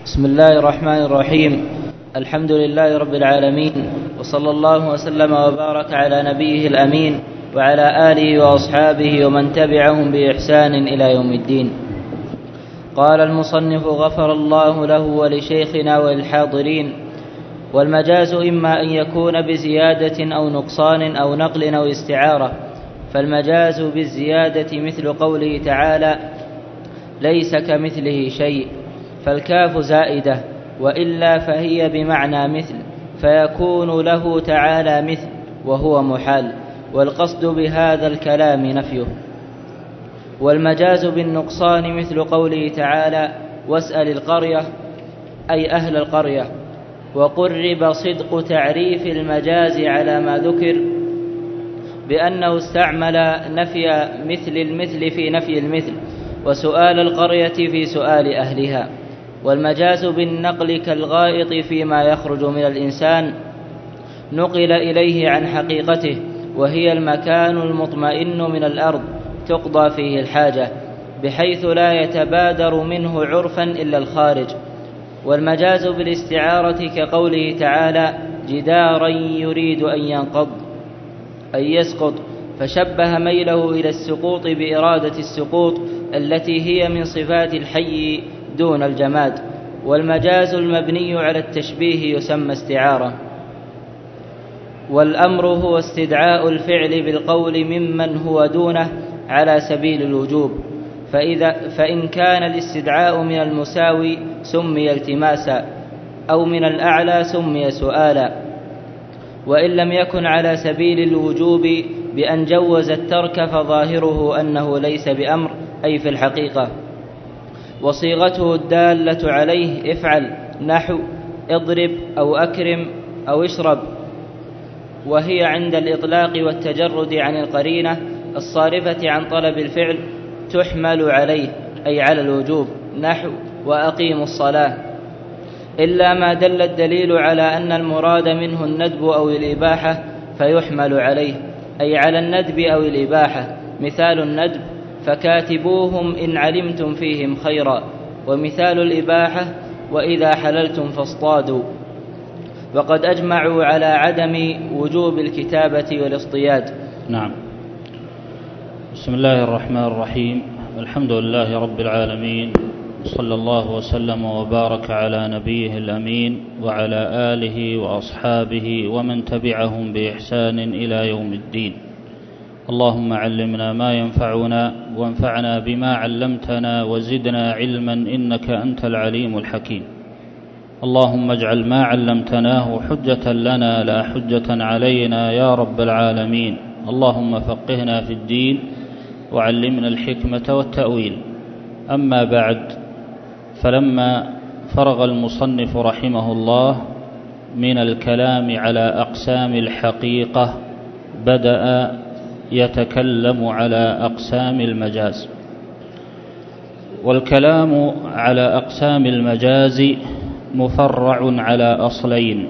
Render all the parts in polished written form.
بسم الله الرحمن الرحيم. الحمد لله رب العالمين، وصلى الله وسلم وبارك على نبيه الأمين وعلى آله وأصحابه ومن تبعهم بإحسان إلى يوم الدين. قال المصنف غفر الله له ولشيخنا وللحاضرين: والمجاز إما أن يكون بزيادة أو نقصان أو نقل أو استعارة. فالمجاز بالزيادة مثل قوله تعالى: ليس كمثله شيء، فالكاف زائدة، وإلا فهي بمعنى مثل، فيكون له تعالى مثل وهو محال، والقصد بهذا الكلام نفيه. والمجاز بالنقصان مثل قوله تعالى: واسأل القرية، أي أهل القرية. وقرب صدق تعريف المجاز على ما ذكر بأنه استعمل نفي مثل المثل في نفي المثل، وسؤال القرية في سؤال أهلها. والمجاز بالنقل كالغائط فيما يخرج من الإنسان نقل إليه عن حقيقته، وهي المكان المطمئن من الأرض تقضى فيه الحاجة، بحيث لا يتبادر منه عرفا إلا الخارج. والمجاز بالاستعارة كقوله تعالى: جدارا يريد أن ينقض، أي يسقط، فشبه ميله إلى السقوط بإرادة السقوط التي هي من صفات الحي دون الجماد. والمجاز المبني على التشبيه يسمى استعارة. والأمر هو استدعاء الفعل بالقول ممن هو دونه على سبيل الوجوب، فإن كان الاستدعاء من المساوي سمي التماسا، أو من الأعلى سمي سؤالا. وإن لم يكن على سبيل الوجوب بأن جوز الترك فظاهره أنه ليس بأمر، أي في الحقيقة. وصيغته الدالة عليه افعل، نحو اضرب أو أكرم أو اشرب، وهي عند الإطلاق والتجرد عن القرينة الصارفة عن طلب الفعل تحمل عليه، أي على الوجوب، نحو وأقيموا الصلاة، إلا ما دل الدليل على أن المراد منه الندب أو الإباحة فيحمل عليه، أي على الندب أو الإباحة. مثال الندب: فكاتبوهم إن علمتم فيهم خيرا. ومثال الإباحة: وإذا حللتم فاصطادوا. وقد أجمعوا على عدم وجوب الكتابة والاصطياد. نعم. بسم الله الرحمن الرحيم. الحمد لله رب العالمين، صلى الله وسلم وبارك على نبيه الأمين وعلى آله وأصحابه ومن تبعهم بإحسان إلى يوم الدين. اللهم علمنا ما ينفعنا، وانفعنا بما علمتنا، وزدنا علما إنك أنت العليم الحكيم. اللهم اجعل ما علمتناه حجة لنا لا حجة علينا يا رب العالمين. اللهم فقهنا في الدين وعلمنا الحكمة والتأويل. أما بعد، فلما فرغ المصنف رحمه الله من الكلام على أقسام الحقيقة بدأ يتكلم على أقسام المجاز. والكلام على أقسام المجاز مفرع على أصلين: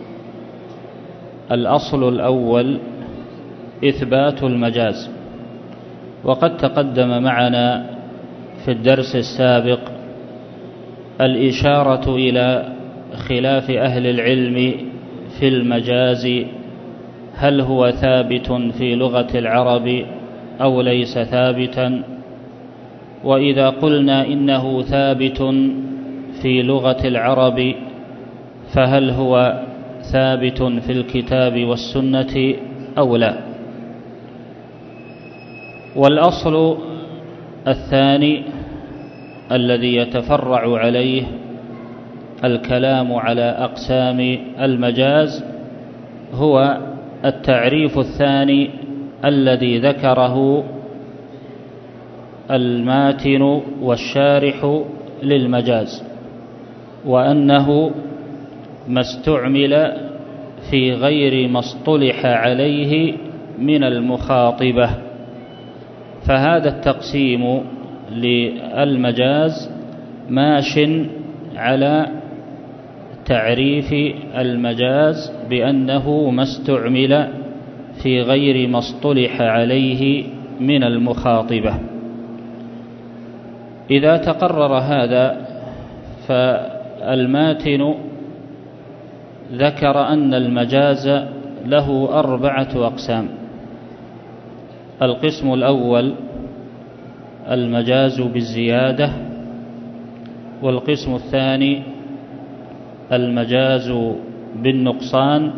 الأصل الأول إثبات المجاز، وقد تقدم معنا في الدرس السابق الإشارة إلى خلاف أهل العلم في المجاز، هل هو ثابت في لغة العرب أو ليس ثابتا؟ وإذا قلنا إنه ثابت في لغة العرب فهل هو ثابت في الكتاب والسنة أو لا؟ والأصل الثاني الذي يتفرع عليه الكلام على أقسام المجاز هو التعريف الثاني الذي ذكره الماتن والشارح للمجاز، وأنه ما استعمل في غير ما اصطلح عليه من المخاطبة. فهذا التقسيم للمجاز ماش على تعريف المجاز بأنه ما استعمل في غير ما اصطلح عليه من المخاطبة. إذا تقرر هذا والماتن ذكر أن المجاز له 4 أقسام. القسم الأول المجاز بالزيادة، والقسم الثاني المجاز بالنقصان،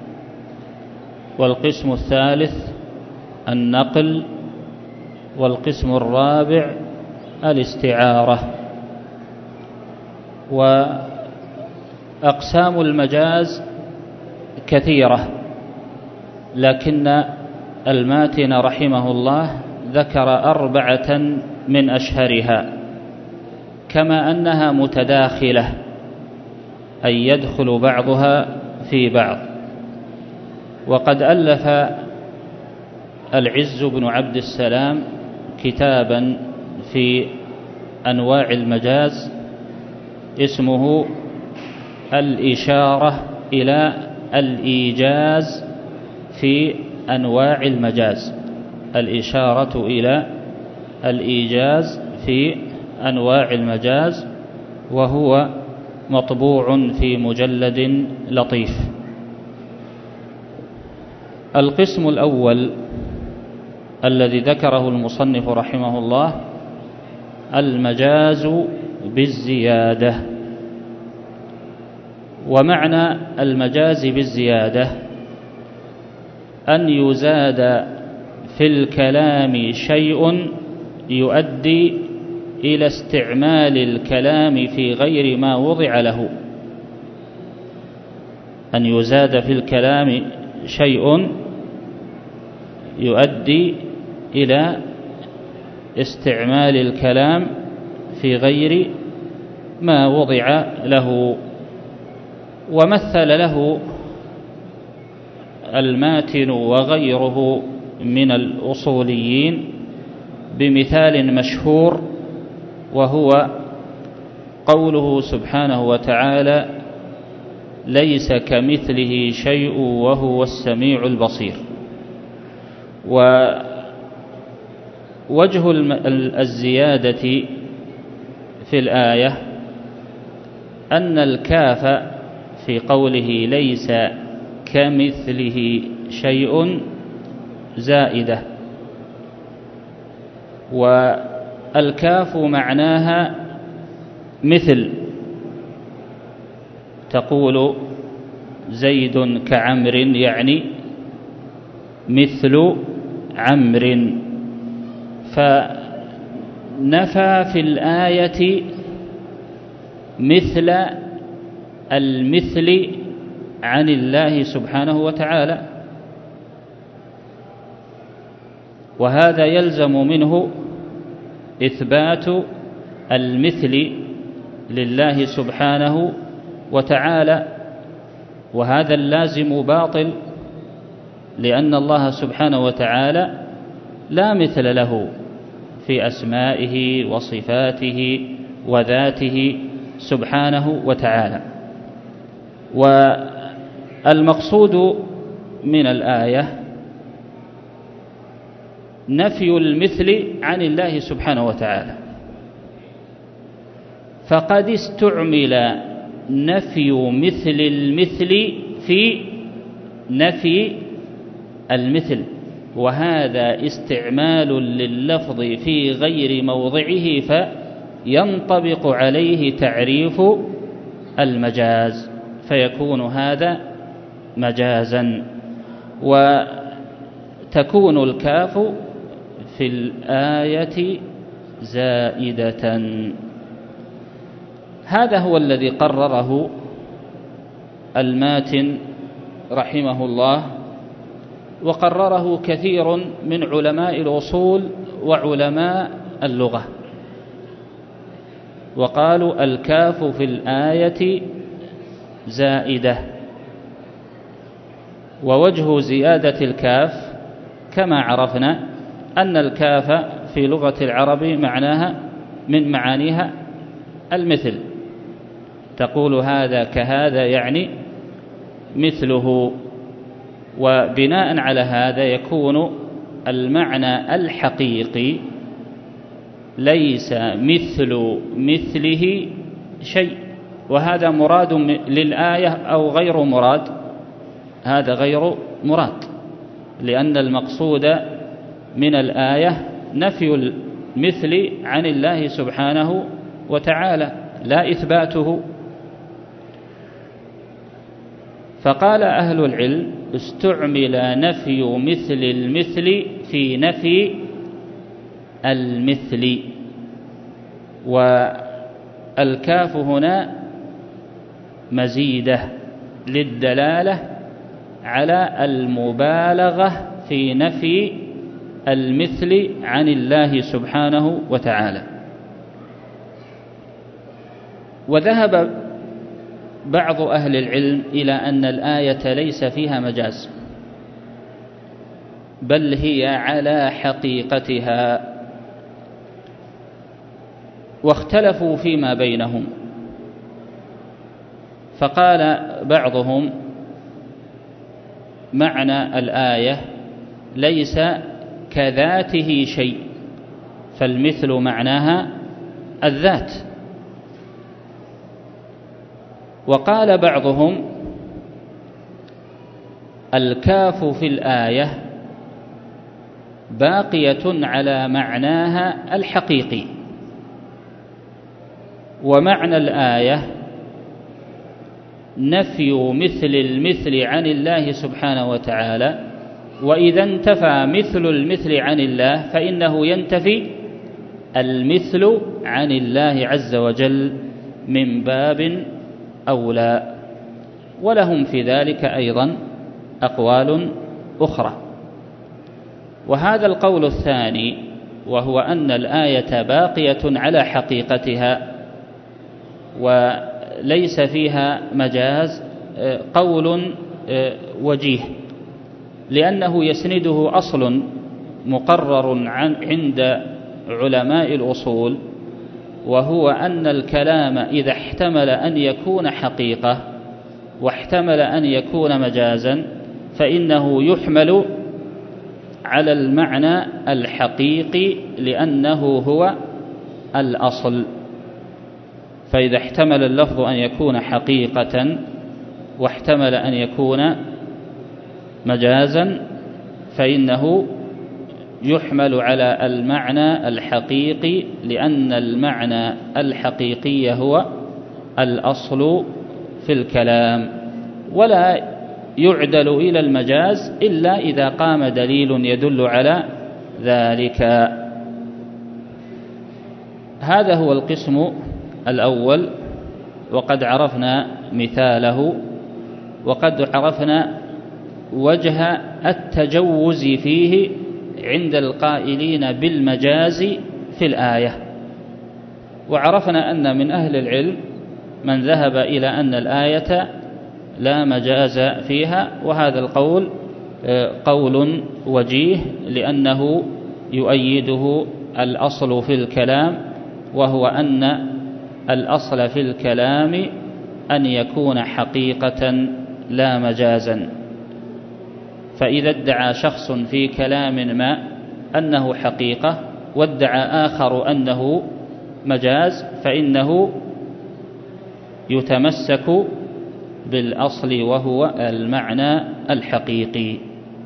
والقسم الثالث النقل، والقسم الرابع الاستعارة. وأقسام المجاز كثيرة، لكن الماتن رحمه الله ذكر 4 من أشهرها، كما أنها متداخلة، أي يدخل بعضها في بعض. وقد ألف العز بن عبد السلام كتابا في أنواع المجاز اسمه الإشارة إلى الإيجاز في أنواع المجاز، الإشارة إلى الإيجاز في أنواع المجاز، وهو مطبوع في مجلد لطيف. القسم الأول الذي ذكره المصنف رحمه الله المجاز بالزيادة. ومعنى المجاز بالزيادة أن يزاد في الكلام شيء يؤدي إلى استعمال الكلام في غير ما وضع له. أن يزاد في الكلام شيء يؤدي إلى استعمال الكلام في غير ما وضع له. ومثل له الماتن وغيره من الأصوليين بمثال مشهور، وهو قوله سبحانه وتعالى: ليس كمثله شيء وهو السميع البصير. ووجه الزيادة في الآية أن الكاف في قوله ليس كمثله شيء زائدة، والكاف معناها مثل، تقول زيد كعمر، يعني مثل عمر. فنفى في الآية مثل المثل عن الله سبحانه وتعالى، وهذا يلزم منه إثبات المثل لله سبحانه وتعالى، وهذا اللازم باطل، لأن الله سبحانه وتعالى لا مثل له في أسمائه وصفاته وذاته سبحانه وتعالى. والمقصود من الآية نفي المثل عن الله سبحانه وتعالى، فقد استعمل نفي مثل المثل في نفي المثل، وهذا استعمال لللفظ في غير موضعه، فينطبق عليه تعريف المجاز، فيكون هذا مجازا. وتكون الكاف في الآية زائدة. هذا هو الذي قرره الماتن رحمه الله، وقرره كثير من علماء الأصول وعلماء اللغة، وقالوا الكاف في الآية زائدة. ووجه زيادة الكاف كما عرفنا أن الكاف في لغة العرب معناها من معانيها المثل، تقول هذا كهذا، يعني مثله. وبناء على هذا يكون المعنى الحقيقي ليس مثل مثله شيء، وهذا مراد للآية أو غير مراد؟ هذا غير مراد، لأن المقصود من الآية نفي المثل عن الله سبحانه وتعالى لا إثباته. فقال أهل العلم: استعمل نفي مثل المثل في نفي المثل، والكاف هنا مزيدة للدلالة على المبالغة في نفي المثل عن الله سبحانه وتعالى. وذهب بعض أهل العلم إلى أن الآية ليس فيها مجاز، بل هي على حقيقتها، واختلفوا فيما بينهم. فقال بعضهم: معنى الآية ليس كذاته شيء، فالمثل معناها الذات. وقال بعضهم: الكاف في الآية باقية على معناها الحقيقي، ومعنى الآية نفي مثل المثل عن الله سبحانه وتعالى، وإذا انتفى مثل المثل عن الله فإنه ينتفي المثل عن الله عز وجل من باب أولى. ولهم في ذلك أيضا أقوال أخرى. وهذا القول الثاني، وهو أن الآية باقية على حقيقتها وليس فيها مجاز، قول وجيه، لأنه يسنده أصل مقرر عند علماء الأصول، وهو أن الكلام إذا احتمل أن يكون حقيقة واحتمل أن يكون مجازا فإنه يحمل على المعنى الحقيقي، لأنه هو الأصل. فإذا احتمل اللفظ أن يكون حقيقة واحتمل أن يكون مجازا فإنه يحمل على المعنى الحقيقي، لأن المعنى الحقيقي هو الأصل في الكلام، ولا يعدل إلى المجاز إلا إذا قام دليل يدل على ذلك. هذا هو القسم الأول، وقد عرفنا مثاله، وقد عرفنا وجه التجوز فيه عند القائلين بالمجاز في الآية. وعرفنا أن من أهل العلم من ذهب إلى أن الآية لا مجاز فيها، وهذا القول قول وجيه، لأنه يؤيده الأصل في الكلام، وهو أن الأصل في الكلام أن يكون حقيقة لا مجازا. فإذا ادعى شخص في كلام ما أنه حقيقة وادعى آخر أنه مجاز، فإنه يتمسك بالأصل وهو المعنى الحقيقي.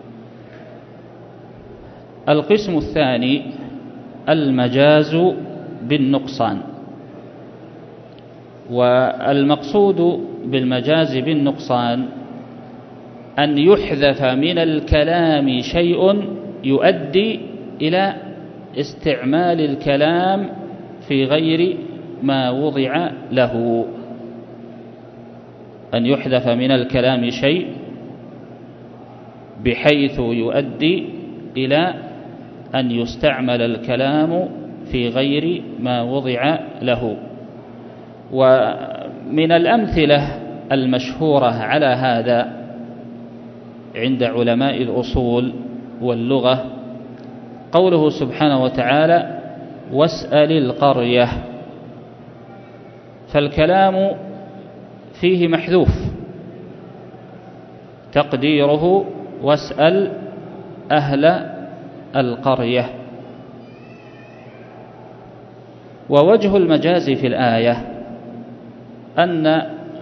القسم الثاني المجاز بالنقصان. والمقصود بالمجاز بالنقصان أن يحذف من الكلام شيء يؤدي إلى استعمال الكلام في غير ما وضع له. أن يحذف من الكلام شيء بحيث يؤدي إلى أن يستعمل الكلام في غير ما وضع له. ومن الأمثلة المشهورة على هذا عند علماء الأصول واللغة قوله سبحانه وتعالى: واسأل القرية. فالكلام فيه محذوف، تقديره واسأل أهل القرية. ووجه المجاز في الآية أن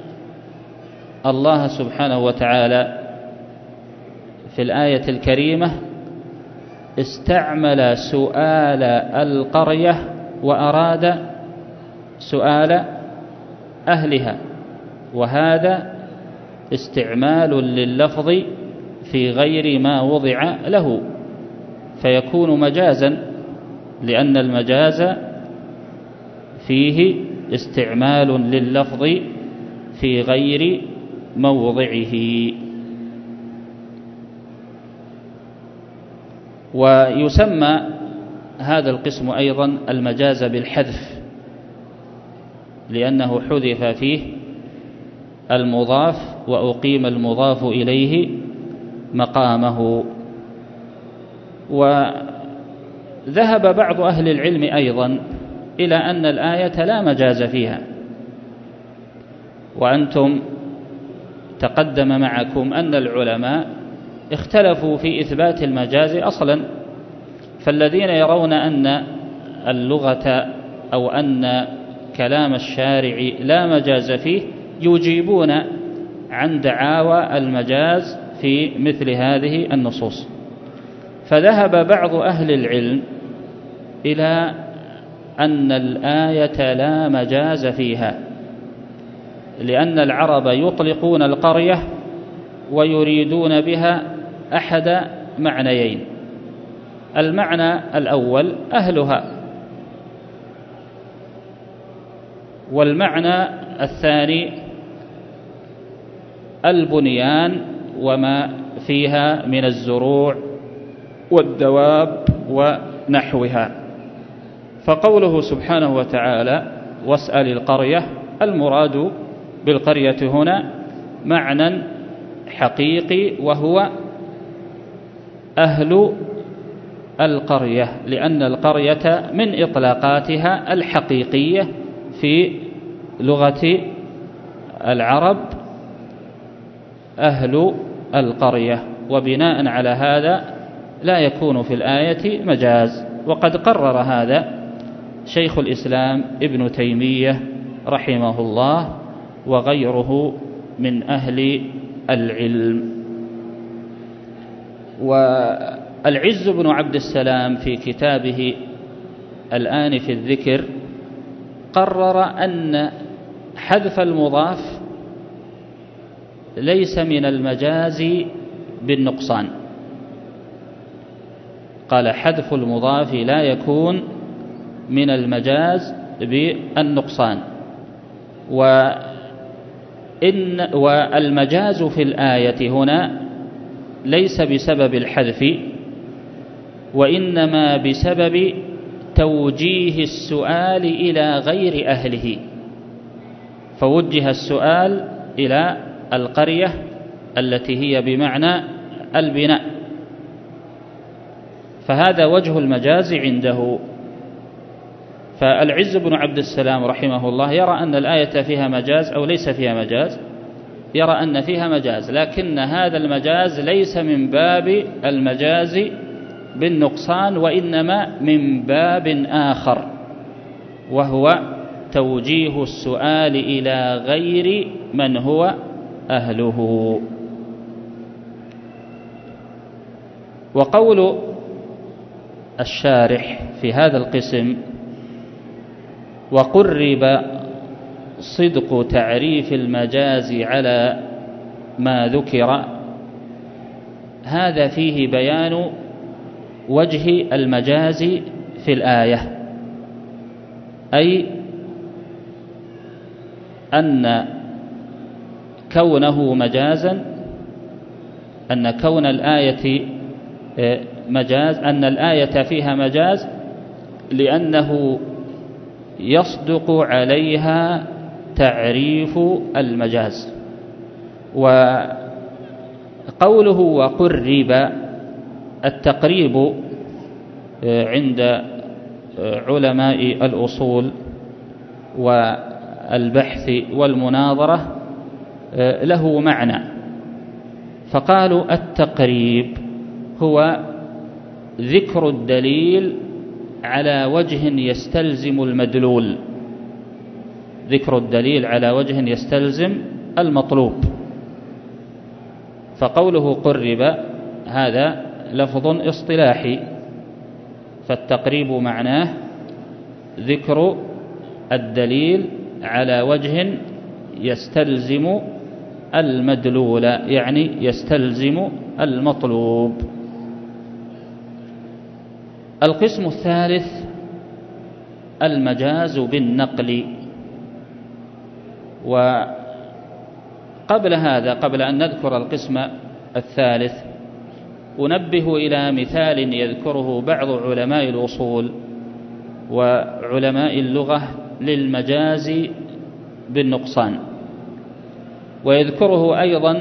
الله سبحانه وتعالى في الآية الكريمة استعمل سؤال القرية وأراد سؤال أهلها، وهذا استعمال لللفظ في غير ما وضع له، فيكون مجازا، لأن المجاز فيه استعمال لللفظ في غير موضعه. ويسمى هذا القسم أيضا المجاز بالحذف، لأنه حذف فيه المضاف وأقيم المضاف إليه مقامه. وذهب بعض أهل العلم أيضا إلى أن الآية لا مجاز فيها، وأنتم تقدم معكم أن العلماء اختلفوا في إثبات المجاز أصلا، فالذين يرون أن اللغة أو أن كلام الشارع لا مجاز فيه يجيبون عن دعاوى المجاز في مثل هذه النصوص. فذهب بعض أهل العلم إلى أن الآية لا مجاز فيها، لأن العرب يطلقون القرية ويريدون بها أحد معنيين: المعنى الأول أهلها، والمعنى الثاني البنيان وما فيها من الزروع والدواب ونحوها. فقوله سبحانه وتعالى واسأل القرية، المراد بالقرية هنا معنى حقيقي، وهو أهل القرية، لأن القرية من إطلاقاتها الحقيقية في لغة العرب أهل القرية، وبناء على هذا لا يكون في الآية مجاز. وقد قرر هذا شيخ الإسلام ابن تيمية رحمه الله وغيره من أهل العلم. والعز بن عبد السلام في كتابه الآن في الذكر قرر أن حذف المضاف ليس من المجاز بالنقصان. قال حذف المضاف لا يكون من المجاز بالنقصان، والمجاز في الآية هنا ليس بسبب الحذف، وإنما بسبب توجيه السؤال إلى غير أهله، فوجه السؤال إلى القرية التي هي بمعنى البناء، فهذا وجه المجاز عنده. فالعز بن عبد السلام رحمه الله يرى أن الآية فيها مجاز أو ليس فيها مجاز، يرى أن فيها مجاز، لكن هذا المجاز ليس من باب المجاز بالنقصان، وإنما من باب آخر، وهو توجيه السؤال إلى غير من هو أهله. وقول الشارح في هذا القسم: وقرب صدق تعريف المجاز على ما ذكر، هذا فيه بيان وجه المجاز في الآية، أي أن كونه مجازا، أن كون الآية مجاز، أن الآية فيها مجاز لأنه يصدق عليها تعريف المجاز. وقوله وقرب، التقريب عند علماء الأصول والبحث والمناظرة له معنى، فقالوا التقريب هو ذكر الدليل على وجه يستلزم المدلول، ذكر الدليل على وجه يستلزم المطلوب. فقوله قرب هذا لفظ اصطلاحي، فالتقريب معناه ذكر الدليل على وجه يستلزم المدلول، يعني يستلزم المطلوب. القسم الثالث المجاز بالنقل. وقبل هذا، قبل أن نذكر القسم الثالث، أنبه إلى مثال يذكره بعض علماء الأصول وعلماء اللغة للمجاز بالنقصان، ويذكره أيضا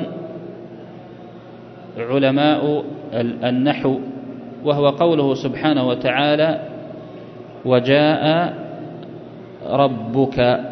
علماء النحو، وهو قوله سبحانه وتعالى: وجاء ربك.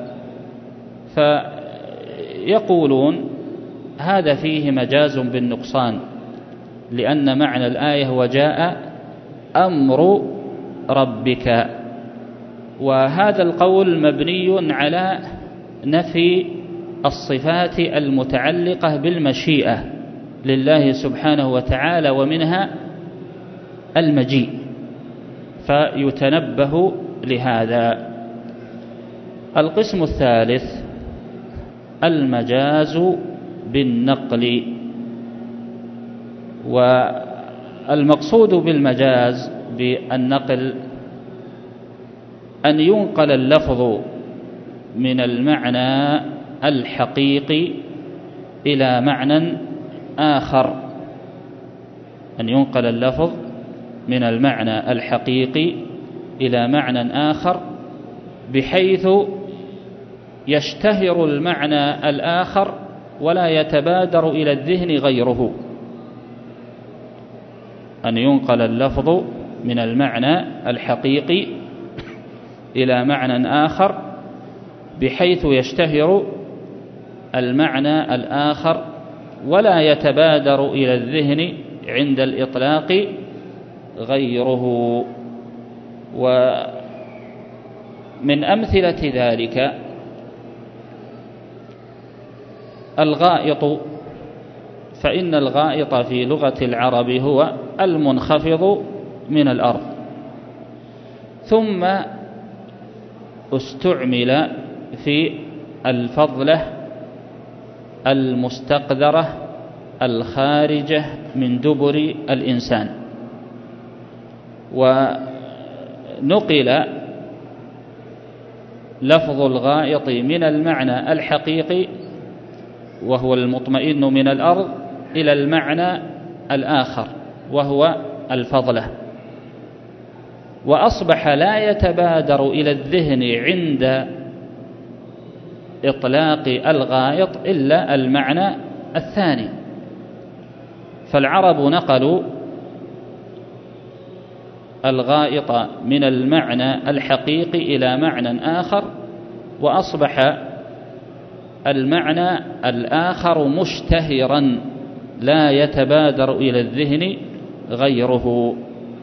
فيقولون هذا فيه مجاز بالنقصان، لأن معنى الآية وجاء أمر ربك، وهذا القول مبني على نفي الصفات المتعلقة بالمشيئة لله سبحانه وتعالى، ومنها المجيء، فيتنبه لهذا. القسم الثالث المجاز بالنقل. والمقصود بالمجاز بالنقل أن ينقل اللفظ من المعنى الحقيقي إلى معنى آخر، أن ينقل اللفظ من المعنى الحقيقي إلى معنى آخر، بحيث يشتهر المعنى الآخر ولا يتبادر إلى الذهن غيره. أن ينقل اللفظ من المعنى الحقيقي إلى معنى آخر بحيث يشتهر المعنى الآخر ولا يتبادر إلى الذهن عند الإطلاق غيره. ومن أمثلة ذلك الغائط، فإن الغائط في لغة العرب هو المنخفض من الأرض، ثم استعمل في الفضلة المستقذرة الخارجة من دبر الإنسان، ونقل لفظ الغائط من المعنى الحقيقي وهو المطمئن من الأرض إلى المعنى الآخر وهو الفضلة، وأصبح لا يتبادر إلى الذهن عند إطلاق الغائط إلا المعنى الثاني. فالعرب نقلوا الغائط من المعنى الحقيقي إلى معنى آخر، وأصبح المعنى الآخر مشتهرا لا يتبادر إلى الذهن غيره.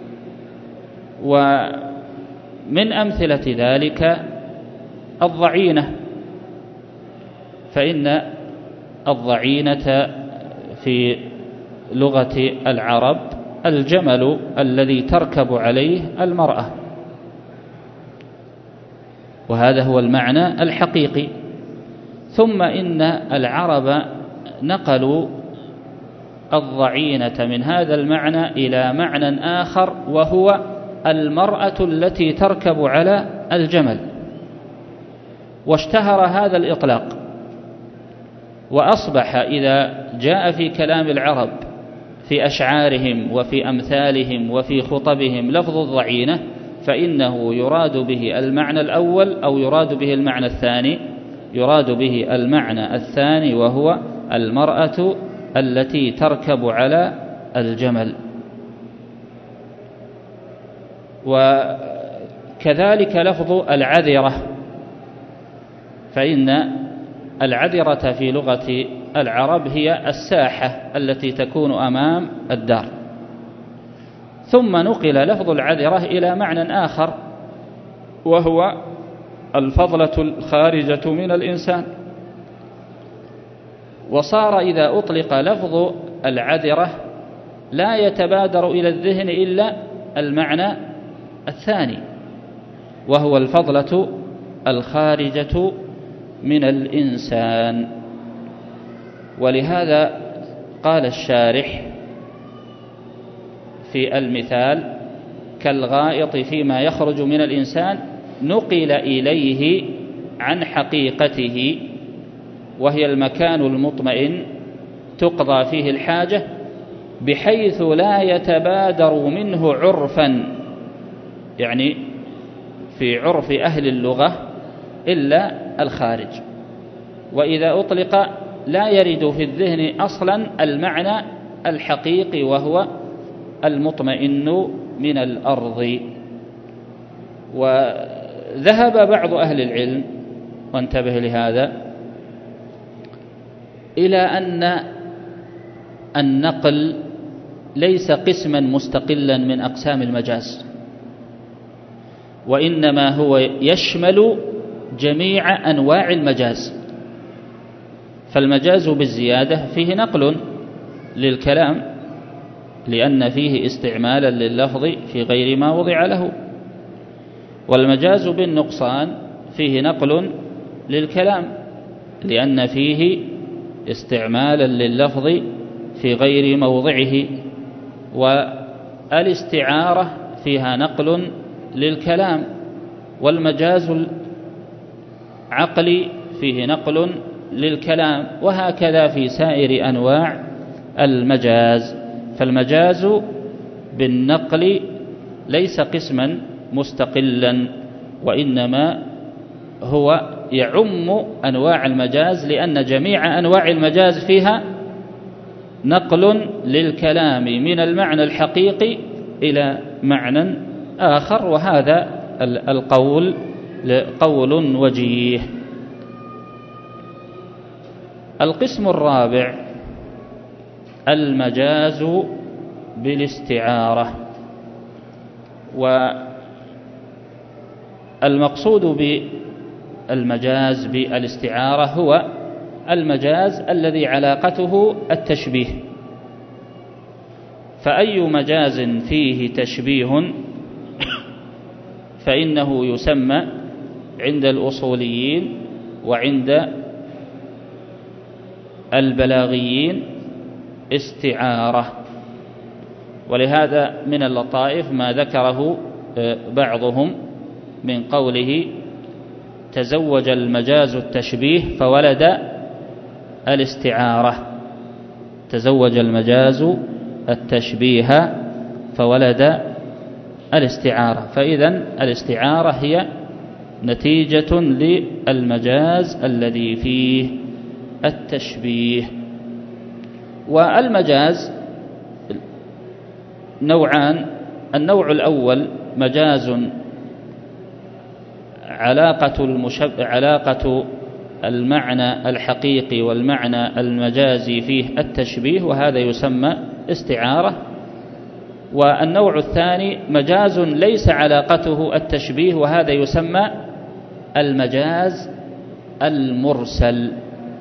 ومن أمثلة ذلك الضعينة، فإن الضعينة في لغة العرب الجمل الذي تركب عليه المرأة، وهذا هو المعنى الحقيقي. ثم إن العرب نقلوا الضعينة من هذا المعنى إلى معنى آخر وهو المرأة التي تركب على الجمل، واشتهر هذا الإطلاق، وأصبح إذا جاء في كلام العرب في أشعارهم وفي أمثالهم وفي خطبهم لفظ الضعينة فإنه يراد به المعنى الأول أو يراد به المعنى الثاني، يراد به المعنى الثاني وهو المرأة التي تركب على الجمل. وكذلك لفظ العذرة، فإن العذرة في لغة العرب هي الساحة التي تكون أمام الدار، ثم نقل لفظ العذرة إلى معنى آخر وهو الفضلة الخارجة من الإنسان. وصار إذا أطلق لفظ العذرة لا يتبادر إلى الذهن إلا المعنى الثاني، وهو الفضلة الخارجة من الإنسان. ولهذا قال الشارح في المثال: كالغائط فيما يخرج من الإنسان نقل إليه عن حقيقته، وهي المكان المطمئن تقضى فيه الحاجة بحيث لا يتبادر منه عرفا، يعني في عرف أهل اللغة، إلا الخارج. وإذا أطلق لا يرد في الذهن أصلا المعنى الحقيقي وهو المطمئن من الأرض. وذهب بعض أهل العلم، وانتبه لهذا، إلى أن النقل ليس قسما مستقلا من أقسام المجاز، وإنما هو يشمل جميع أنواع المجاز. فالمجاز بالزيادة فيه نقل للكلام لأن فيه استعمالا لللفظ في غير ما وضع له، والمجاز بالنقصان فيه نقل للكلام لأن فيه استعمالا لللفظ في غير موضعه، والاستعارة فيها نقل للكلام، والمجاز العقلي فيه نقل للكلام، وهكذا في سائر أنواع المجاز. فالمجاز بالنقل ليس قسما مستقلا، وإنما هو يعم أنواع المجاز، لأن جميع أنواع المجاز فيها نقل للكلام من المعنى الحقيقي إلى معنى آخر، وهذا القول قول وجيه. القسم الرابع المجاز بالاستعارة. والمقصود بالمجاز بالاستعارة هو المجاز الذي علاقته التشبيه. فأي مجاز فيه تشبيه فإنه يسمى عند الأصوليين وعند البلاغيين استعارة. ولهذا من اللطائف ما ذكره بعضهم من قوله: تزوج المجاز التشبيه فولد الاستعارة. تزوج المجاز التشبيه فولد الاستعارة. فإذن الاستعارة هي نتيجة للمجاز الذي فيه التشبيه. والمجاز نوعان: النوع الأول مجاز علاقة المعنى الحقيقي والمعنى المجازي فيه التشبيه، وهذا يسمى استعارة. والنوع الثاني مجاز ليس علاقته التشبيه، وهذا يسمى المجاز المرسل.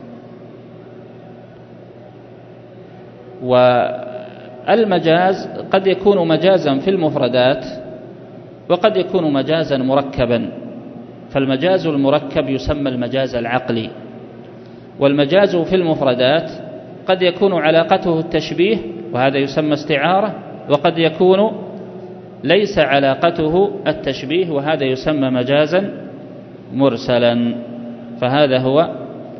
والمجاز قد يكون مجازا في المفردات وقد يكون مجازا مركبا. فالمجاز المركب يسمى المجاز العقلي، والمجاز في المفردات قد يكون علاقته التشبيه وهذا يسمى استعارة، وقد يكون ليس علاقته التشبيه وهذا يسمى مجازا مرسلا. فهذا هو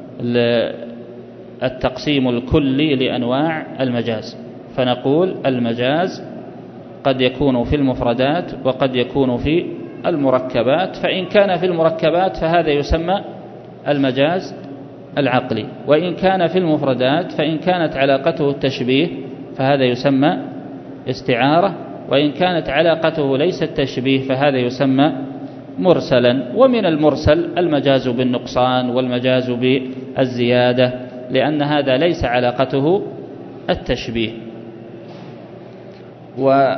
التقسيم الكلي لأنواع المجاز. فنقول المجاز قد يكون في المفردات وقد يكون في المركبات، فإن كان في المركبات فهذا يسمى المجاز العقلي، وإن كان في المفردات فإن كانت علاقته التشبيه فهذا يسمى استعارة، وإن كانت علاقته ليس التشبيه فهذا يسمى مرسلا. ومن المرسل المجاز بالنقصان والمجاز بالزيادة، لأن هذا ليس علاقته التشبيه.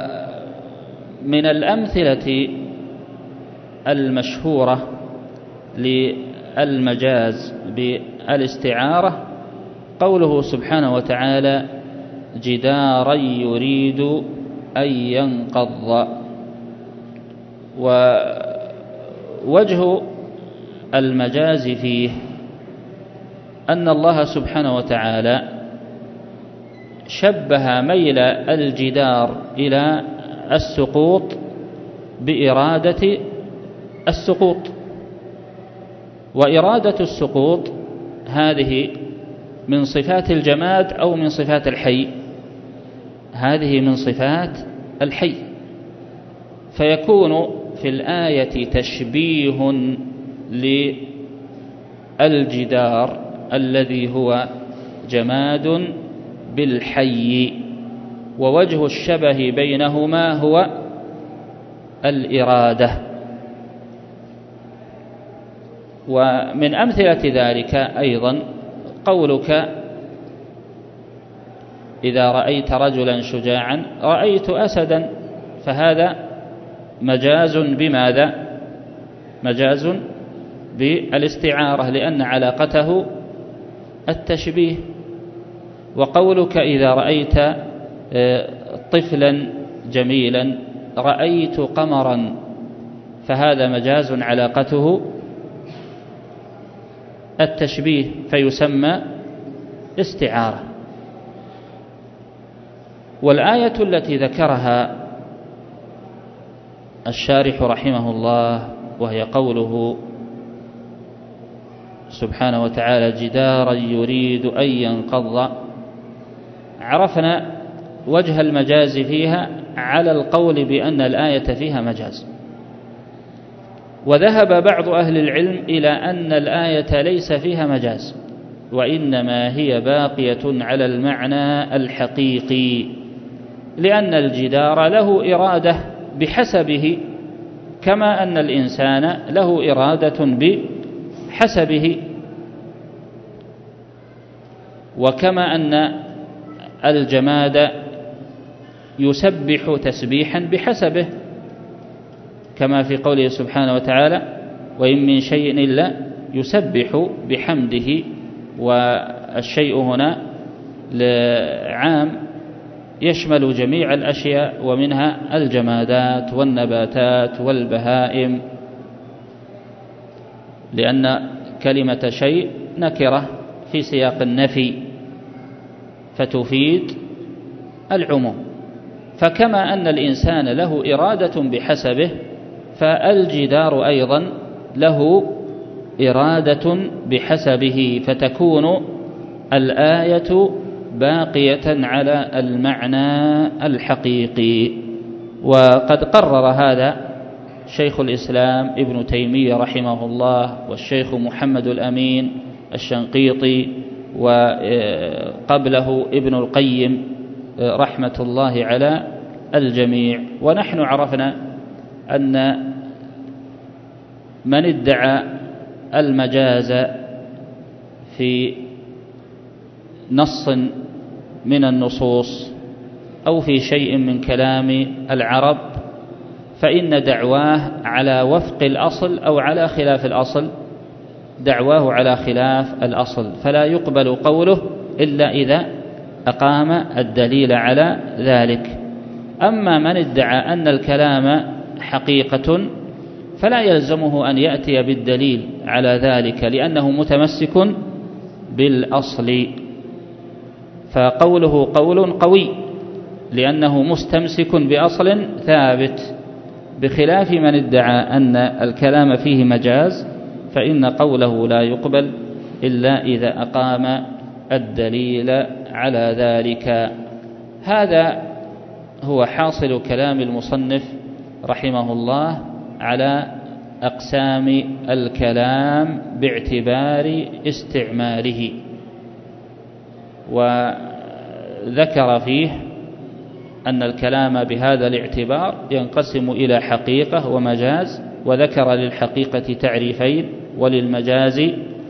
ومن الأمثلة المشهورة للمجاز بالاستعارة قوله سبحانه وتعالى جدارا يريد أن ينقض. ووجه المجاز فيه أن الله سبحانه وتعالى شبه ميل الجدار إلى السقوط بإرادة السقوط، وإرادة السقوط هذه من صفات الجماد أو من صفات الحي؟ هذه من صفات الحي، فيكون في الآية تشبيه للجدار الذي هو جماد بالحي، ووجه الشبه بينهما هو الإرادة. ومن أمثلة ذلك أيضا قولك إذا رأيت رجلا شجاعا رأيت أسدا، فهذا مجاز بماذا؟ مجاز بالاستعارة، لأن علاقته التشبيه. وقولك إذا رأيت طفلا جميلا رأيت قمرا، فهذا مجاز علاقته التشبيه فيسمى استعارة. والآية التي ذكرها الشارح رحمه الله وهي قوله سبحانه وتعالى جدارا يريد أن ينقض، عرفنا وجه المجاز فيها على القول بأن الآية فيها مجاز. وذهب بعض أهل العلم إلى أن الآية ليس فيها مجاز، وإنما هي باقية على المعنى الحقيقي، لأن الجدار له إرادة بحسبه كما أن الإنسان له إرادة بحسبه، وكما أن الجماد يسبح تسبيحا بحسبه، كما في قوله سبحانه وتعالى وإن من شيء إلا يسبح بحمده. والشيء هنا عام يشمل جميع الأشياء، ومنها الجمادات والنباتات والبهائم، لأن كلمة شيء نكرة في سياق النفي فتفيد العموم. فكما أن الإنسان له إرادة بحسبه، فالجدار أيضا له إرادة بحسبه، فتكون الآية باقية على المعنى الحقيقي. وقد قرر هذا شيخ الإسلام ابن تيمية رحمه الله، والشيخ محمد الأمين الشنقيطي، وقبله ابن القيم رحمة الله على الجميع. ونحن عرفنا أن من ادعى المجاز في نص من النصوص أو في شيء من كلام العرب فإن دعواه على وفق الأصل أو على خلاف الأصل، دعواه على خلاف الأصل، فلا يقبل قوله إلا إذا أقام الدليل على ذلك. أما من ادعى أن الكلام حقيقة فلا يلزمه أن يأتي بالدليل على ذلك، لأنه متمسك بالأصل، فقوله قول قوي لأنه مستمسك بأصل ثابت، بخلاف من ادعى أن الكلام فيه مجاز فإن قوله لا يقبل إلا إذا أقام الدليل على ذلك. هذا هو حاصل كلام المصنف رحمه الله على أقسام الكلام باعتبار استعماله. وذكر فيه أن الكلام بهذا الاعتبار ينقسم إلى حقيقة ومجاز، وذكر للحقيقة تعريفين وللمجاز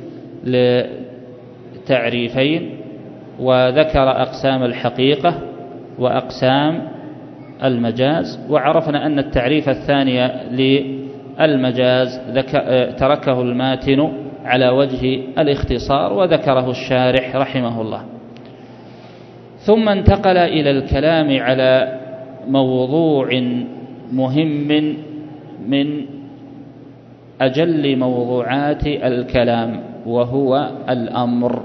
تعريفين، وذكر أقسام الحقيقة وأقسام المجاز. وعرفنا أن التعريف الثاني المجاز تركه الماتن على وجه الاختصار وذكره الشارح رحمه الله. ثم انتقل إلى الكلام على موضوع مهم من أجل موضوعات الكلام، وهو الأمر.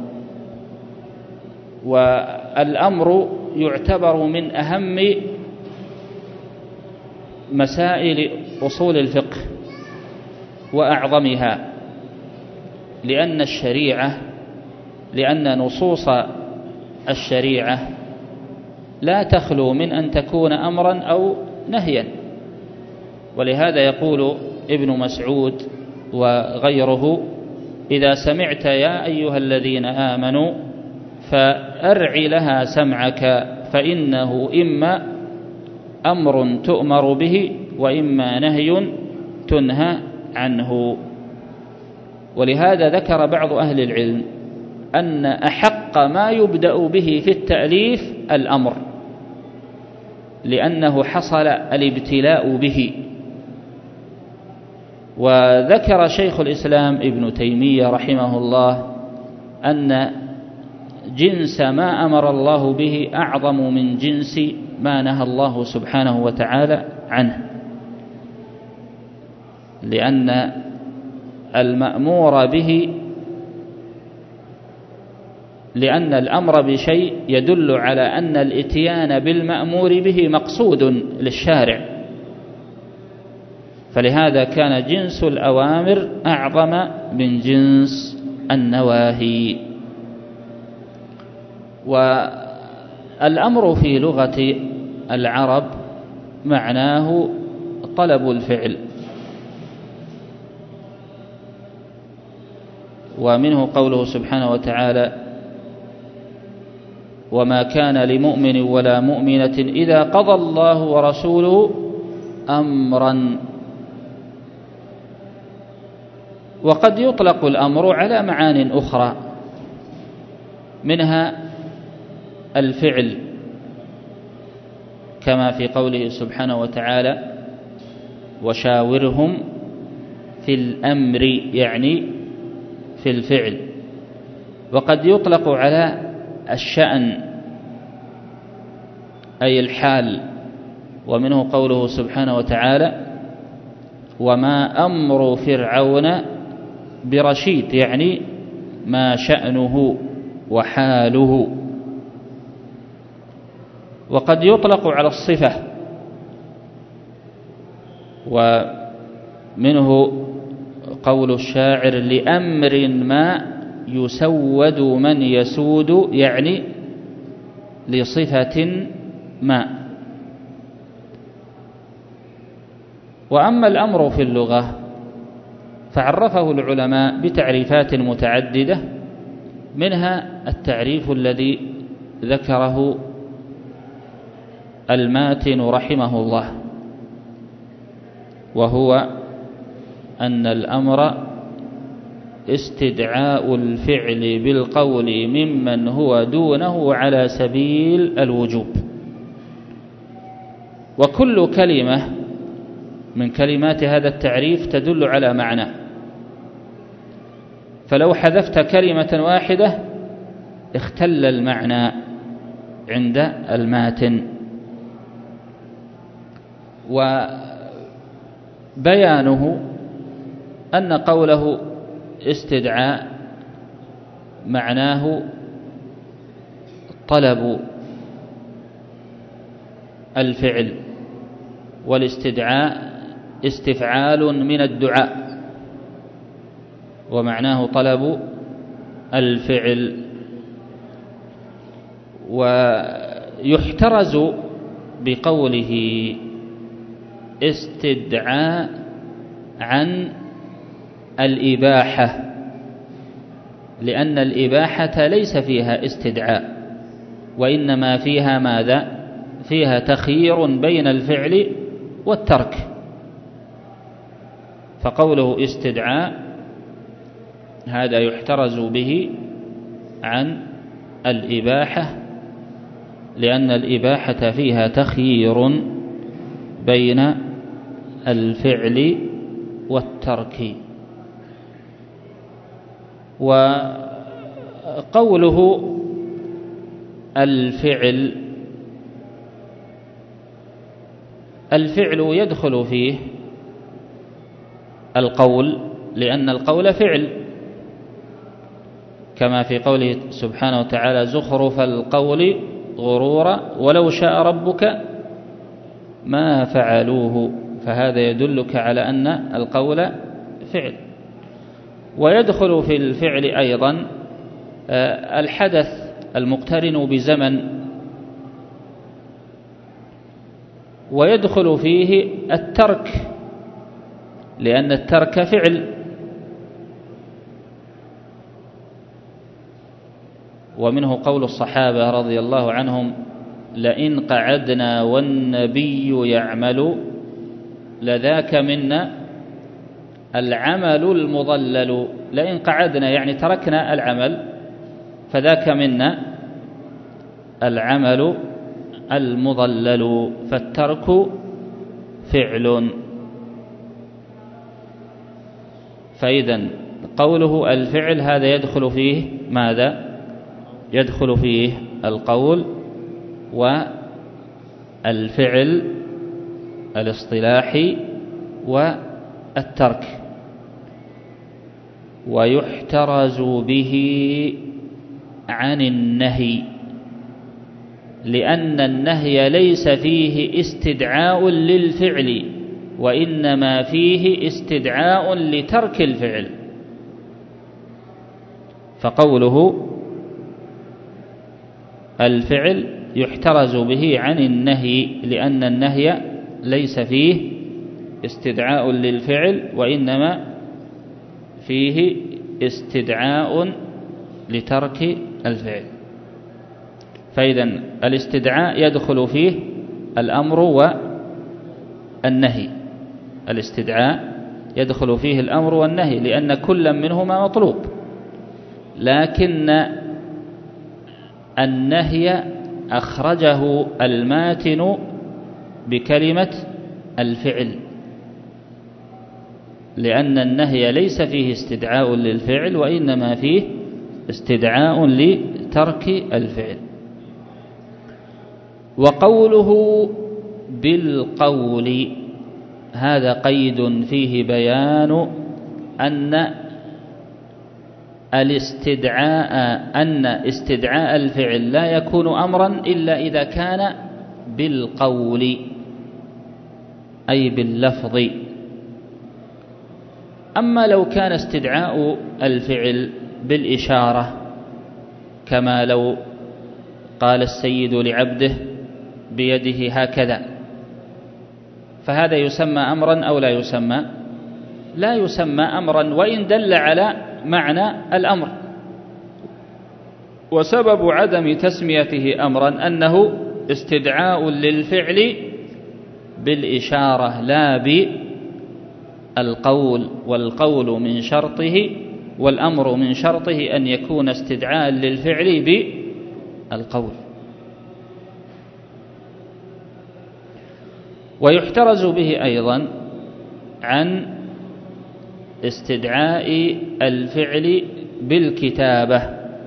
والأمر يعتبر من أهم مسائل أصول الفقه وأعظمها، لأن نصوص الشريعة لا تخلو من أن تكون أمرا أو نهيا. ولهذا يقول ابن مسعود وغيره: إذا سمعت يا أيها الذين آمنوا فأرع لها سمعك، فإنه إما أمر تؤمر به وإما نهي تنهى عنه. ولهذا ذكر بعض أهل العلم أن أحق ما يبدأ به في التأليف الأمر، لأنه حصل الابتلاء به. وذكر شيخ الإسلام ابن تيمية رحمه الله أن جنس ما أمر الله به أعظم من جنس ما نهى الله سبحانه وتعالى عنه، لأن المأمور به، لأن الأمر بشيء يدل على أن الإتيان بالمأمور به مقصود للشارع، فلهذا كان جنس الأوامر أعظم من جنس النواهي. والأمر في لغة العرب معناه طلب الفعل، ومنه قوله سبحانه وتعالى: وما كان لمؤمن ولا مؤمنة إذا قضى الله ورسوله أمرا. وقد يطلق الأمر على معان أخرى، منها الفعل، كما في قوله سبحانه وتعالى: وشاورهم في الأمر، يعني في الفعل. وقد يطلق على الشأن أي الحال، ومنه قوله سبحانه وتعالى: وما أمر فرعون برشيد، يعني ما شأنه وحاله. وقد يطلق على الصفة، ومنه قول الشاعر: لأمر ما يسود من يسود، يعني لصفة ما. وأما الأمر في اللغة فعرفه العلماء بتعريفات متعددة، منها التعريف الذي ذكره الماتن رحمه الله، وهو أن الأمر استدعاء الفعل بالقول ممن هو دونه على سبيل الوجوب. وكل كلمة من كلمات هذا التعريف تدل على معنى، فلو حذفت كلمة واحدة اختل المعنى عند الماتن. وبيانه أن قوله استدعاء معناه طلب الفعل، والاستدعاء استفعال من الدعاء، ومعناه طلب الفعل. ويحترز بقوله استدعاء عن الإباحة، لأن الإباحة ليس فيها استدعاء، وإنما فيها ماذا؟ فيها تخيير بين الفعل والترك. فقوله استدعاء هذا يحترز به عن الإباحة، لأن الإباحة فيها تخيير بين الفعل والترك. وقوله الفعل يدخل فيه القول، لأن القول فعل، كما في قوله سبحانه وتعالى زخرف القول غرورا ولو شاء ربك ما فعلوه، فهذا يدلك على أن القول فعل. ويدخل في الفعل أيضا الحدث المقترن بزمن، ويدخل فيه الترك، لأن الترك فعل. ومنه قول الصحابة رضي الله عنهم: لئن قعدنا والنبي يعمل لذاك منا العمل المضلل. لئن قعدنا يعني تركنا العمل، فذاك منا العمل المضلل، فالترك فعل. فإذن قوله الفعل هذا يدخل فيه ماذا؟ يدخل فيه القول والفعل الاصطلاحي والترك. ويحترز به عن النهي، لأن النهي ليس فيه استدعاء للفعل، وإنما فيه استدعاء لترك الفعل. فقوله الفعل يحترز به عن النهي، لأن النهي ليس فيه استدعاء للفعل، وإنما فيه استدعاء لترك الفعل. فإذن الاستدعاء يدخل فيه الأمر والنهي، الاستدعاء يدخل فيه الأمر والنهي، لأن كل منهما مطلوب، لكن النهي أخرجه الماتن بكلمة الفعل، لأن النهي ليس فيه استدعاء للفعل، وإنما فيه استدعاء لترك الفعل. وقوله بالقول هذا قيد فيه بيان أن استدعاء الفعل لا يكون أمرا إلا إذا كان بالقول، أي باللفظ. أما لو كان استدعاء الفعل بالإشارة، كما لو قال السيد لعبده بيده هكذا، فهذا يسمى أمرا أو لا يسمى؟ لا يسمى أمرا، وإن دل على معنى الأمر. وسبب عدم تسميته أمرا أنه استدعاء للفعل بالإشارة لا بالقول، والقول من شرطه والأمر من شرطه أن يكون استدعاء للفعل بالقول. ويحترز به أيضا عن استدعاء الفعل بالكتابة.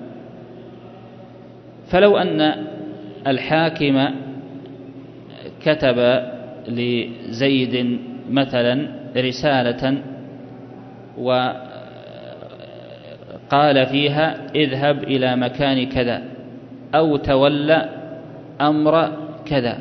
فلو أن الحاكم كتب لزيد مثلا رسالة وقال فيها اذهب إلى مكان كذا أو تولى أمر كذا،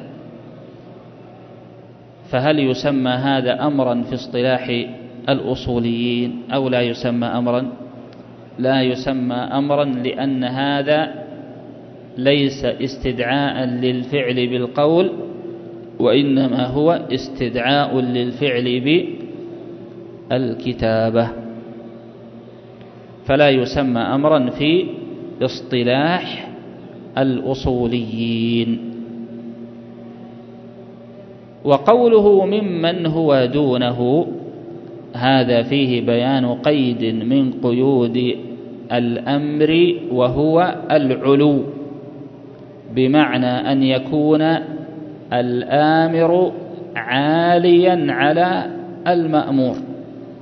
فهل يسمى هذا أمرا في اصطلاح الأصوليين أو لا يسمى أمرا؟ لا يسمى أمرا، لأن هذا ليس استدعاء للفعل بالقول، وإنما هو استدعاء للفعل بالكتابة، فلا يسمى أمرا في اصطلاح الأصوليين. وقوله ممن هو دونه هذا فيه بيان قيد من قيود الأمر، وهو العلو، بمعنى أن يكون الآمر عاليا على المأمور،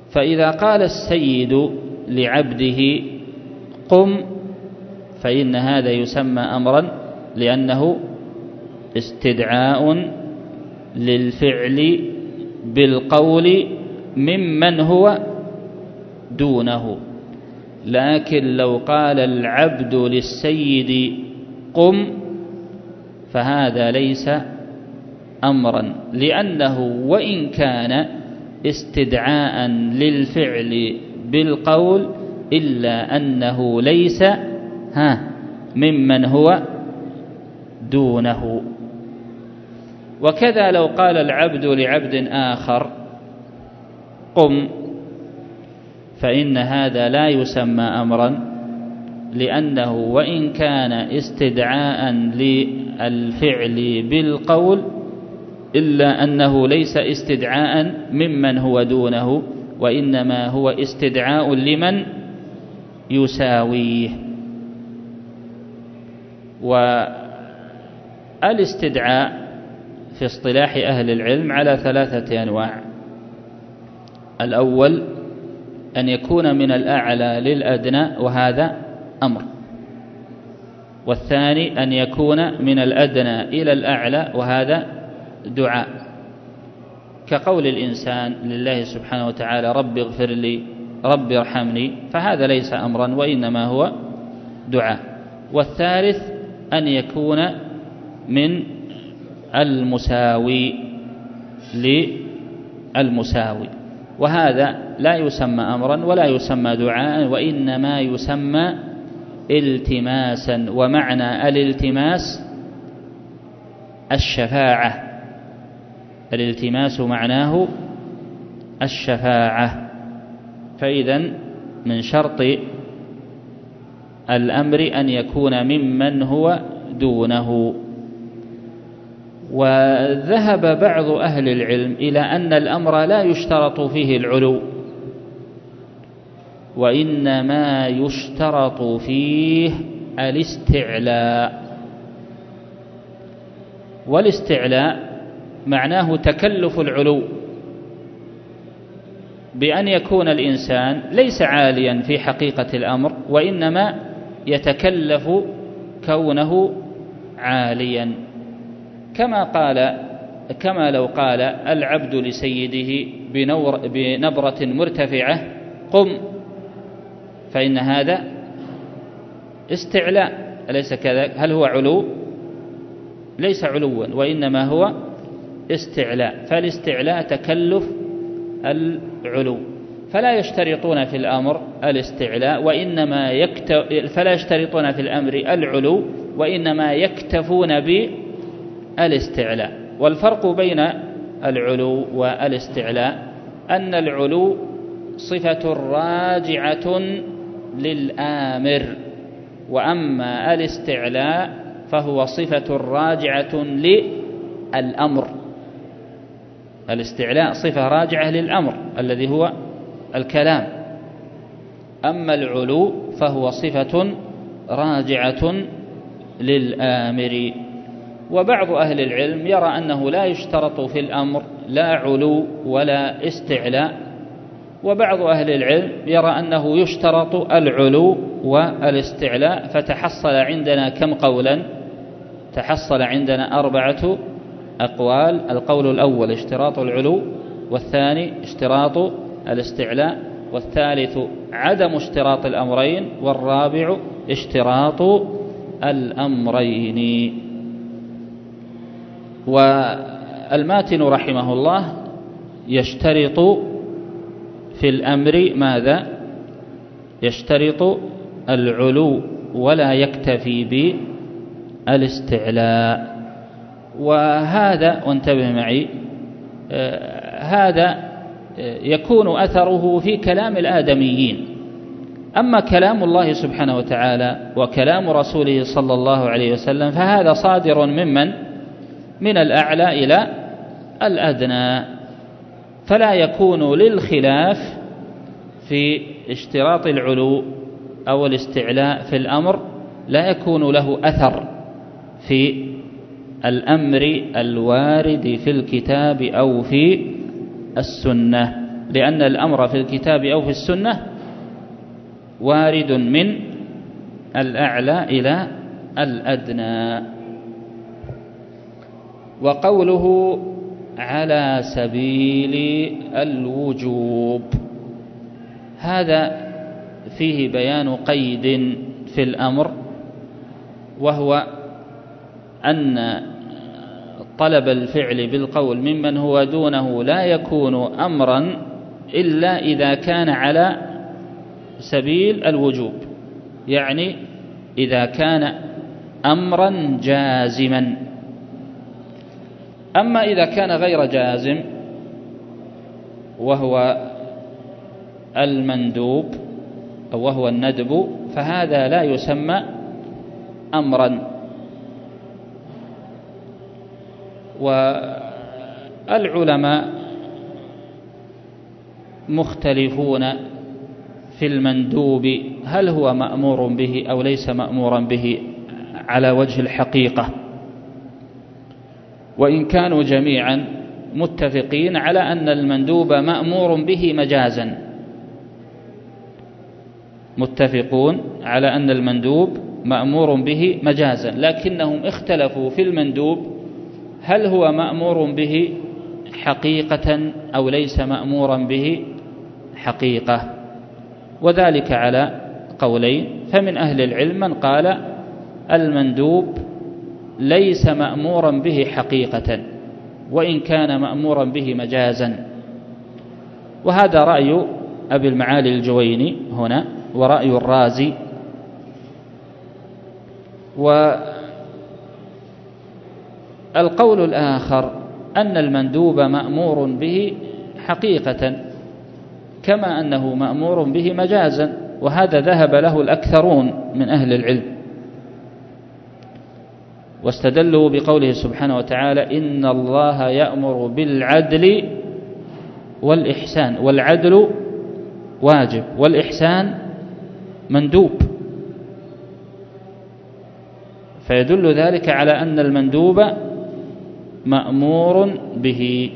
فإذا قال السيد لعبده قم فإن هذا يسمى أمرا، لأنه استدعاء للفعل بالقول ممن هو دونه. لكن لو قال العبد للسيد قم فهذا ليس أمرا، لأنه وإن كان استدعاء للفعل بالقول إلا أنه ليس ممن هو دونه. وكذا لو قال العبد لعبد آخر قم فإن هذا لا يسمى أمرا، لأنه وإن كان استدعاء للفعل بالقول إلا أنه ليس استدعاء ممن هو دونه، وإنما هو استدعاء لمن يساويه. والاستدعاء في اصطلاح أهل العلم على 3 أنواع. الأول أن يكون من الأعلى للأدنى وهذا أمر، والثاني أن يكون من الأدنى إلى الأعلى وهذا دعاء، كقول الإنسان لله سبحانه وتعالى رب اغفر لي رب ارحمني، فهذا ليس أمرا وإنما هو دعاء. والثالث أن يكون من المساوي للمساوي، وهذا لا يسمى أمرا ولا يسمى دعاء، وإنما يسمى التماسا. ومعنى الالتماس الشفاعة، الالتماس معناه الشفاعة. فإذن من شرط الأمر أن يكون ممن هو دونه. وذهب بعض أهل العلم إلى أن الأمر لا يشترط فيه العلو، وإنما يشترط فيه الاستعلاء. والاستعلاء معناه تكلف العلو، بأن يكون الإنسان ليس عاليا في حقيقة الأمر، وإنما يتكلف كونه عاليا، كما لو قال العبد لسيده بنبرة مرتفعة قم، فإن هذا استعلاء أليس كذلك؟ هل هو علو؟ ليس علوا، وإنما هو استعلاء. فالاستعلاء تكلف العلو، فلا يشترطون في الأمر الاستعلاء، فلا يشترطون في الأمر العلو، وإنما يكتفون بالاستعلاء. والفرق بين العلو والاستعلاء أن العلو صفة راجعة للآمر، وأما الاستعلاء فهو صفة راجعة للأمر. الاستعلاء صفة راجعة للأمر الذي هو الكلام، أما العلو فهو صفة راجعة للآمر. وبعض أهل العلم يرى أنه لا يشترط في الأمر لا علو ولا استعلاء، وبعض أهل العلم يرى أنه يشترط العلو والاستعلاء. فتحصل عندنا كم قولا؟ تحصل عندنا 4 أقوال. القول الأول اشتراط العلو، والثاني اشتراط الاستعلاء، والثالث عدم اشتراط الأمرين، والرابع اشتراط الأمرين. والماتن رحمه الله يشترط في الأمر ماذا؟ يشترط العلو ولا يكتفي بالاستعلاء. وهذا، وانتبه معي، هذا يكون أثره في كلام الآدميين. أما كلام الله سبحانه وتعالى وكلام رسوله صلى الله عليه وسلم فهذا صادر من الأعلى إلى الأدنى، فلا يكون للخلاف في اشتراط العلو أو الاستعلاء في الأمر، لا يكون له أثر في الأمر الوارد في الكتاب أو في السنة. لأن الأمر في الكتاب أو في السنة وارد من الأعلى إلى الأدنى. وقوله على سبيل الوجوب، هذا فيه بيان قيد في الأمر، وهو أن طلب الفعل بالقول ممن هو دونه لا يكون أمرا إلا إذا كان على سبيل الوجوب، يعني إذا كان أمرا جازما. أما إذا كان غير جازم وهو المندوب أو وهو الندب فهذا لا يسمى أمرا. والعلماء مختلفون في المندوب، هل هو مأمور به أو ليس مأمورا به على وجه الحقيقة، وإن كانوا جميعا متفقين على أن المندوب مأمور به مجازا، متفقون على أن المندوب مأمور به مجازا، لكنهم اختلفوا في المندوب هل هو مأمور به حقيقة أو ليس مأمورا به حقيقة، وذلك على قولين. فمن أهل العلم من قال المندوب ليس مأمورا به حقيقة وإن كان مأمورا به مجازا، وهذا رأي أبي المعالي الجويني هنا ورأي الرازي. والقول الآخر أن المندوب مأمور به حقيقة كما أنه مأمور به مجازا، وهذا ذهب له الأكثرون من أهل العلم، واستدلوا بقوله سبحانه وتعالى إن الله يأمر بالعدل والإحسان، والعدل واجب والإحسان مندوب، فيدل ذلك على أن المندوب مأمور به.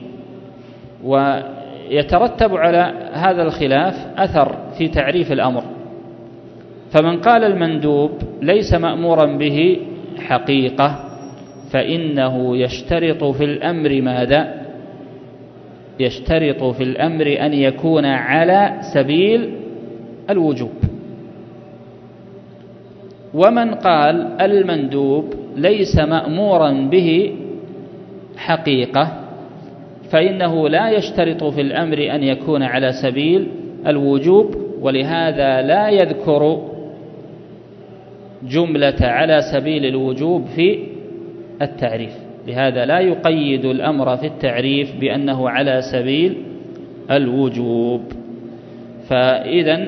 ويترتب على هذا الخلاف أثر في تعريف الأمر، فمن قال المندوب ليس مأمورا به حقيقة فإنه يشترط في الأمر ماذا؟ يشترط في الأمر أن يكون على سبيل الوجوب. ومن قال المندوب ليس مأمورا به حقيقة فإنه لا يشترط في الأمر أن يكون على سبيل الوجوب، ولهذا لا يذكر جملة على سبيل الوجوب في التعريف، لهذا لا يقيد الأمر في التعريف بأنه على سبيل الوجوب. فإذا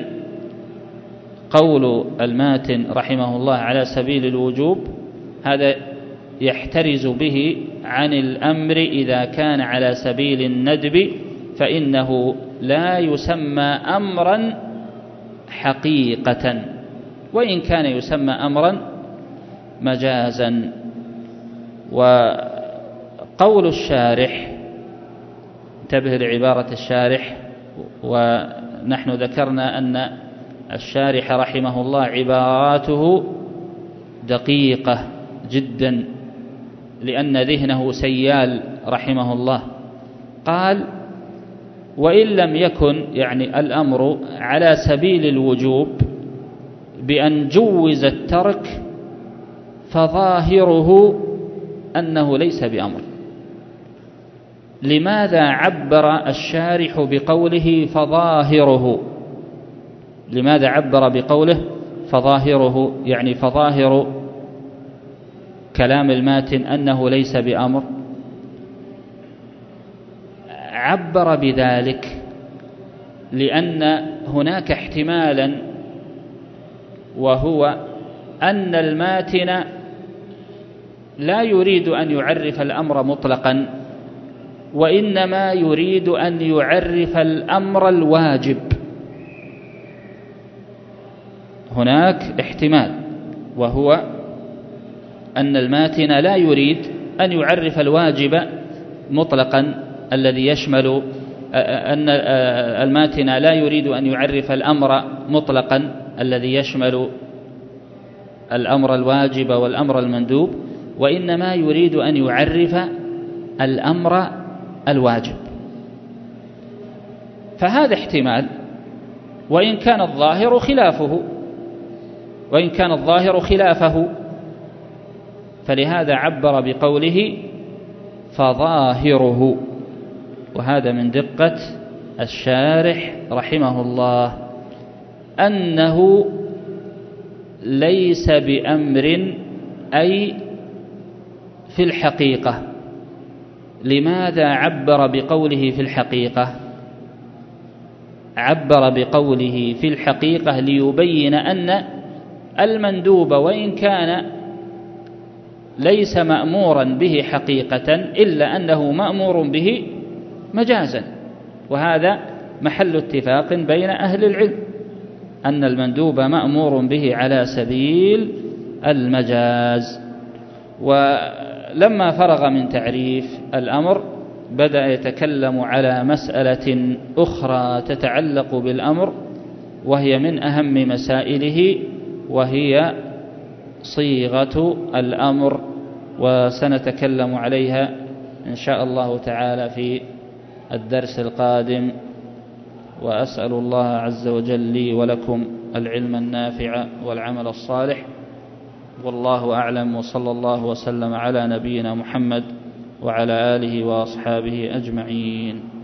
قول الماتن رحمه الله على سبيل الوجوب هذا يحترز به عن الأمر إذا كان على سبيل الندب، فإنه لا يسمى أمرا حقيقة وإن كان يسمى أمرا مجازا. وقول الشارح، انتبه لعبارة الشارح، ونحن ذكرنا أن الشارح رحمه الله عباراته دقيقة جدا لأن ذهنه سيال رحمه الله. قال وإن لم يكن يعني الأمر على سبيل الوجوب بأن جوز الترك فظاهره أنه ليس بأمر. لماذا عبر الشارح بقوله فظاهره؟ لماذا عبر بقوله فظاهره؟ يعني فظاهر كلام الماتن أنه ليس بأمر. عبر بذلك لأن هناك احتمالا، وهو أن الماتن لا يريد أن يعرف الأمر مطلقا، وإنما يريد أن يعرف الأمر الواجب. هناك احتمال، وهو أن الماتن لا يريد أن يعرف الواجب مطلقا الذي يشمل أن الماتن لا يريد أن يعرف الأمر مطلقا الذي يشمل الأمر الواجب والأمر المندوب، وإنما يريد أن يعرف الأمر الواجب. فهذا احتمال، وإن كان الظاهر خلافه، فلهذا عبر بقوله فظاهره. وهذا من دقة الشارح رحمه الله، أنه ليس بأمر أي في الحقيقة. لماذا عبر بقوله في الحقيقة؟ عبر بقوله في الحقيقة ليبين أن المندوب وإن كان ليس مأمورا به حقيقة إلا أنه مأمور به مجازا، وهذا محل اتفاق بين أهل العلم أن المندوب مأمور به على سبيل المجاز. ولما فرغ من تعريف الأمر بدأ يتكلم على مسألة أخرى تتعلق بالأمر، وهي من أهم مسائله، وهي صيغة الأمر، وسنتكلم عليها إن شاء الله تعالى في الدرس القادم. وأسأل الله عز وجل لي ولكم العلم النافع والعمل الصالح، والله أعلم، وصلى الله وسلم على نبينا محمد وعلى آله وأصحابه أجمعين.